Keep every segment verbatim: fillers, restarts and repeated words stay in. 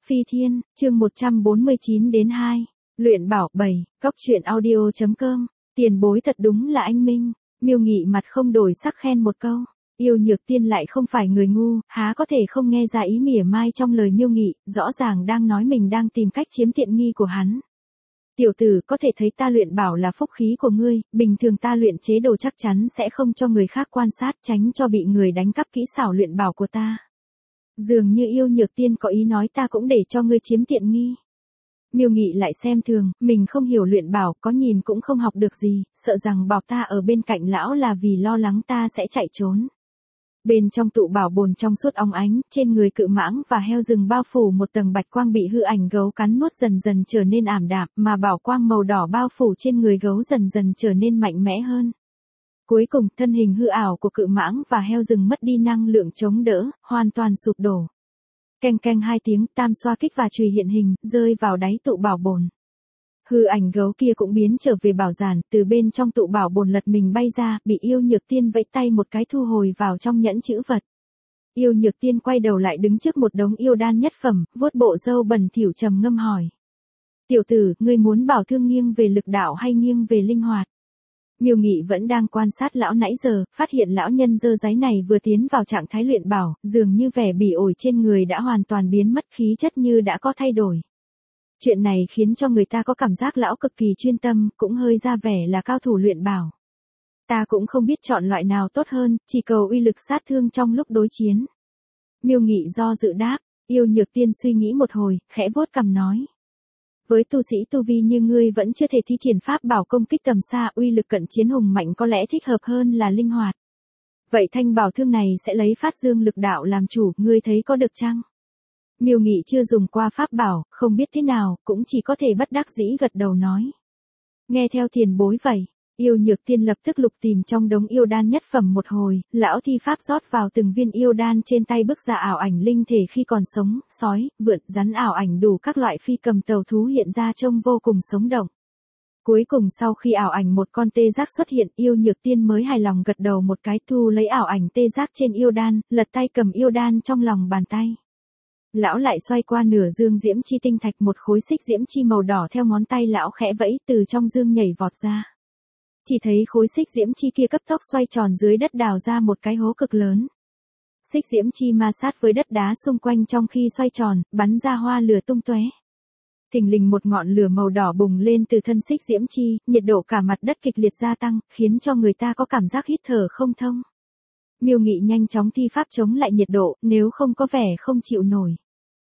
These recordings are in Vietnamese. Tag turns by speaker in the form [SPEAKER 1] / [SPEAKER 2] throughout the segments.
[SPEAKER 1] Phi Thiên, chương một trăm bốn mươi chín đến hai. Luyện bảo bảy, cóc truyện audio.com. Tiền bối thật đúng là anh minh. Miêu Nghị mặt không đổi sắc khen một câu. Yêu Nhược Tiên lại không phải người ngu, há có thể không nghe ra ý mỉa mai trong lời Miêu Nghị, rõ ràng đang nói mình đang tìm cách chiếm tiện nghi của hắn. Tiểu tử, có thể thấy ta luyện bảo là phúc khí của ngươi, bình thường ta luyện chế đồ chắc chắn sẽ không cho người khác quan sát, tránh cho bị người đánh cắp kỹ xảo luyện bảo của ta. Dường như Yêu Nhược Tiên có ý nói ta cũng để cho ngươi chiếm tiện nghi. Miêu Nghị lại xem thường, mình không hiểu luyện bảo, có nhìn cũng không học được gì, sợ rằng bảo ta ở bên cạnh lão là vì lo lắng ta sẽ chạy trốn. Bên trong tụ bảo bồn trong suốt óng ánh, trên người cự mãng và heo rừng bao phủ một tầng bạch quang bị hư ảnh gấu cắn nuốt dần dần trở nên ảm đạm, mà bảo quang màu đỏ bao phủ trên người gấu dần dần trở nên mạnh mẽ hơn. Cuối cùng, thân hình hư ảo của cự mãng và heo rừng mất đi năng lượng chống đỡ, hoàn toàn sụp đổ. Keng keng hai tiếng, tam xoa kích và chùy hiện hình, rơi vào đáy tụ bảo bồn. Hư ảnh gấu kia cũng biến trở về bảo giản, từ bên trong tụ bảo bồn lật mình bay ra, bị Yêu Nhược Tiên vẫy tay một cái thu hồi vào trong nhẫn chữ vật. Yêu Nhược Tiên quay đầu lại đứng trước một đống yêu đan nhất phẩm, vuốt bộ râu bẩn thỉu trầm ngâm hỏi. Tiểu tử, ngươi muốn bảo thương nghiêng về lực đạo hay nghiêng về linh hoạt? Miêu Nghị vẫn đang quan sát lão nãy giờ, phát hiện lão nhân dơ dáy này vừa tiến vào trạng thái luyện bảo, dường như vẻ bỉ ổi trên người đã hoàn toàn biến mất, khí chất như đã có thay đổi. Chuyện này khiến cho người ta có cảm giác lão cực kỳ chuyên tâm, cũng hơi ra vẻ là cao thủ luyện bảo. Ta cũng không biết chọn loại nào tốt hơn, chỉ cầu uy lực sát thương trong lúc đối chiến. Miêu Nghị do dự đáp, Yêu Nhược Tiên suy nghĩ một hồi, khẽ vuốt cằm nói. Với tu sĩ tu vi như ngươi vẫn chưa thể thi triển pháp bảo công kích tầm xa, uy lực cận chiến hùng mạnh có lẽ thích hợp hơn là linh hoạt. Vậy thanh bảo thương này sẽ lấy phát dương lực đạo làm chủ, ngươi thấy có được chăng? Miêu Nghị chưa dùng qua pháp bảo, không biết thế nào, cũng chỉ có thể bất đắc dĩ gật đầu nói. Nghe theo tiền bối vậy. Yêu Nhược Tiên lập tức lục tìm trong đống yêu đan nhất phẩm một hồi, lão thi pháp rót vào từng viên yêu đan trên tay bức ra ảo ảnh linh thể khi còn sống, sói, vượn, rắn ảo ảnh đủ các loại phi cầm tàu thú hiện ra trông vô cùng sống động. Cuối cùng sau khi ảo ảnh một con tê giác xuất hiện, Yêu Nhược Tiên mới hài lòng gật đầu một cái, thu lấy ảo ảnh tê giác trên yêu đan, lật tay cầm yêu đan trong lòng bàn tay. Lão lại xoay qua nửa dương diễm chi tinh thạch, một khối xích diễm chi màu đỏ theo ngón tay lão khẽ vẫy từ trong dương nhảy vọt ra. Chỉ thấy khối xích diễm chi kia cấp tốc xoay tròn dưới đất đào ra một cái hố cực lớn. Xích diễm chi ma sát với đất đá xung quanh trong khi xoay tròn, bắn ra hoa lửa tung tóe. Thình lình một ngọn lửa màu đỏ bùng lên từ thân xích diễm chi, nhiệt độ cả mặt đất kịch liệt gia tăng, khiến cho người ta có cảm giác hít thở không thông. Miêu Nghị nhanh chóng thi pháp chống lại nhiệt độ, nếu không có vẻ không chịu nổi.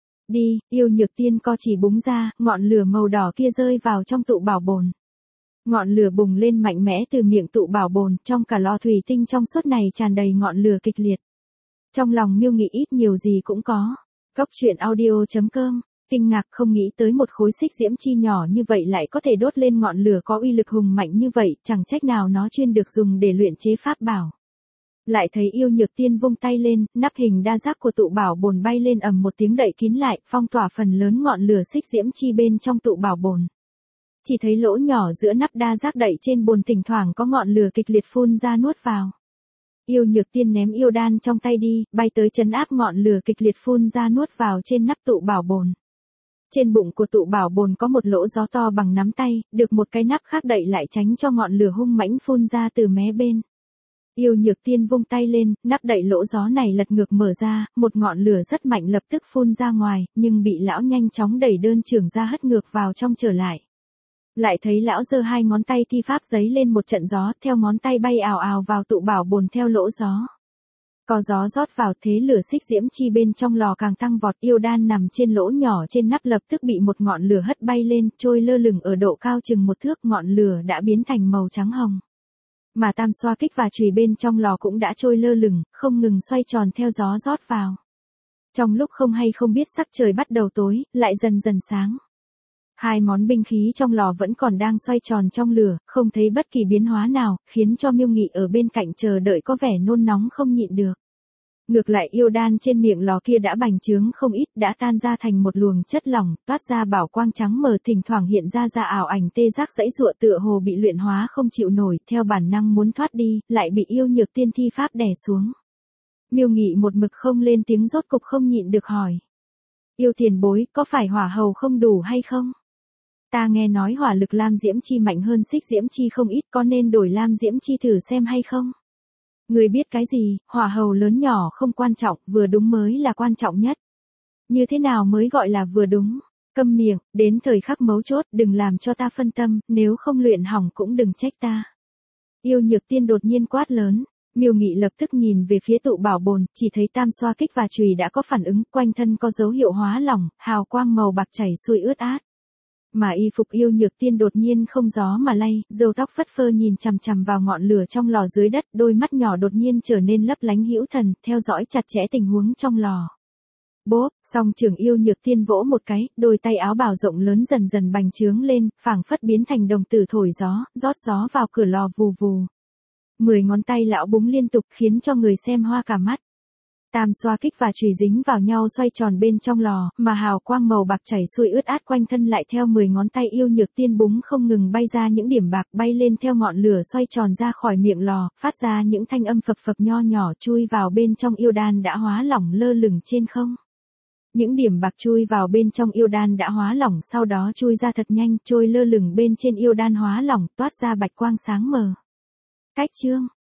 [SPEAKER 1] Đi, Yêu Nhược Tiên co chỉ búng ra, ngọn lửa màu đỏ kia rơi vào trong tụ bảo bồn. Ngọn lửa bùng lên mạnh mẽ từ miệng tụ bảo bồn, trong cả lò thủy tinh trong suốt này tràn đầy ngọn lửa kịch liệt. Trong lòng Miêu Nghị ít nhiều gì cũng có. Cóc truyện audio.com, kinh ngạc không nghĩ tới một khối xích diễm chi nhỏ như vậy lại có thể đốt lên ngọn lửa có uy lực hùng mạnh như vậy, chẳng trách nào nó chuyên được dùng để luyện chế pháp bảo. Lại thấy Yêu Nhược Tiên vung tay lên, nắp hình đa giác của tụ bảo bồn bay lên ầm một tiếng đậy kín lại, phong tỏa phần lớn ngọn lửa xích diễm chi bên trong tụ bảo bồn. Chỉ thấy lỗ nhỏ giữa nắp đa giác đậy trên bồn thỉnh thoảng có ngọn lửa kịch liệt phun ra nuốt vào. Yêu Nhược Tiên ném yêu đan trong tay đi, bay tới trấn áp ngọn lửa kịch liệt phun ra nuốt vào trên nắp tụ bảo bồn. Trên bụng của tụ bảo bồn có một lỗ gió to bằng nắm tay, được một cái nắp khác đậy lại tránh cho ngọn lửa hung mãnh phun ra từ mé bên. Yêu Nhược Tiên vung tay lên, nắp đậy lỗ gió này lật ngược mở ra, một ngọn lửa rất mạnh lập tức phun ra ngoài, nhưng bị lão nhanh chóng đẩy đơn trưởng ra hất ngược vào trong trở lại. Lại thấy lão giơ hai ngón tay thi pháp giấy lên một trận gió, theo ngón tay bay ào ào vào tụ bảo bồn theo lỗ gió. Có gió rót vào, thế lửa xích diễm chi bên trong lò càng tăng vọt, yêu đan nằm trên lỗ nhỏ trên nắp lập tức bị một ngọn lửa hất bay lên, trôi lơ lửng ở độ cao chừng một thước, ngọn lửa đã biến thành màu trắng hồng. Mà tam xoa kích và chùy bên trong lò cũng đã trôi lơ lửng, không ngừng xoay tròn theo gió rót vào. Trong lúc không hay không biết sắc trời bắt đầu tối, lại dần dần sáng. Hai món binh khí trong lò vẫn còn đang xoay tròn trong lửa, không thấy bất kỳ biến hóa nào, khiến cho Miêu Nghị ở bên cạnh chờ đợi có vẻ nôn nóng không nhịn được. Ngược lại yêu đan trên miệng lò kia đã bành trướng không ít, đã tan ra thành một luồng chất lỏng, toát ra bảo quang trắng mờ, thỉnh thoảng hiện ra ra ảo ảnh tê giác dãy giụa tựa hồ bị luyện hóa không chịu nổi, theo bản năng muốn thoát đi, lại bị Yêu Nhược Tiên thi pháp đè xuống. Miêu Nghị một mực không lên tiếng, rốt cục không nhịn được hỏi. Yêu tiền bối, có phải hỏa hầu không đủ hay không? Ta nghe nói hỏa lực lam diễm chi mạnh hơn xích diễm chi không ít, có nên đổi lam diễm chi thử xem hay không? Người biết cái gì, hỏa hầu lớn nhỏ không quan trọng, vừa đúng mới là quan trọng nhất. Như thế nào mới gọi là vừa đúng? Câm miệng, đến thời khắc mấu chốt, đừng làm cho ta phân tâm, nếu không luyện hỏng cũng đừng trách ta. Yêu Nhược Tiên đột nhiên quát lớn. Miêu Nghị lập tức nhìn về phía tụ bảo bồn, chỉ thấy tam xoa kích và chùy đã có phản ứng, quanh thân có dấu hiệu hóa lỏng, hào quang màu bạc chảy xuôi ướt át. Mà y phục Yêu Nhược Tiên đột nhiên không gió mà lay, râu tóc phất phơ nhìn chằm chằm vào ngọn lửa trong lò dưới đất, đôi mắt nhỏ đột nhiên trở nên lấp lánh hữu thần, theo dõi chặt chẽ tình huống trong lò. Bốp, song trường Yêu Nhược Tiên vỗ một cái, đôi tay áo bào rộng lớn dần dần bành trướng lên, phảng phất biến thành đồng tử thổi gió, rót gió vào cửa lò vù vù. Mười ngón tay lão búng liên tục khiến cho người xem hoa cả mắt. Tam xoa kích và chùy dính vào nhau xoay tròn bên trong lò, mà hào quang màu bạc chảy xuôi ướt át quanh thân lại theo mười ngón tay Yêu Nhược Tiên búng không ngừng bay ra những điểm bạc bay lên theo ngọn lửa xoay tròn ra khỏi miệng lò, phát ra những thanh âm phập phập nho nhỏ chui vào bên trong yêu đan đã hóa lỏng lơ lửng trên không. Những điểm bạc chui vào bên trong yêu đan đã hóa lỏng sau đó chui ra thật nhanh, trôi lơ lửng bên trên yêu đan hóa lỏng toát ra bạch quang sáng mờ. Cách chương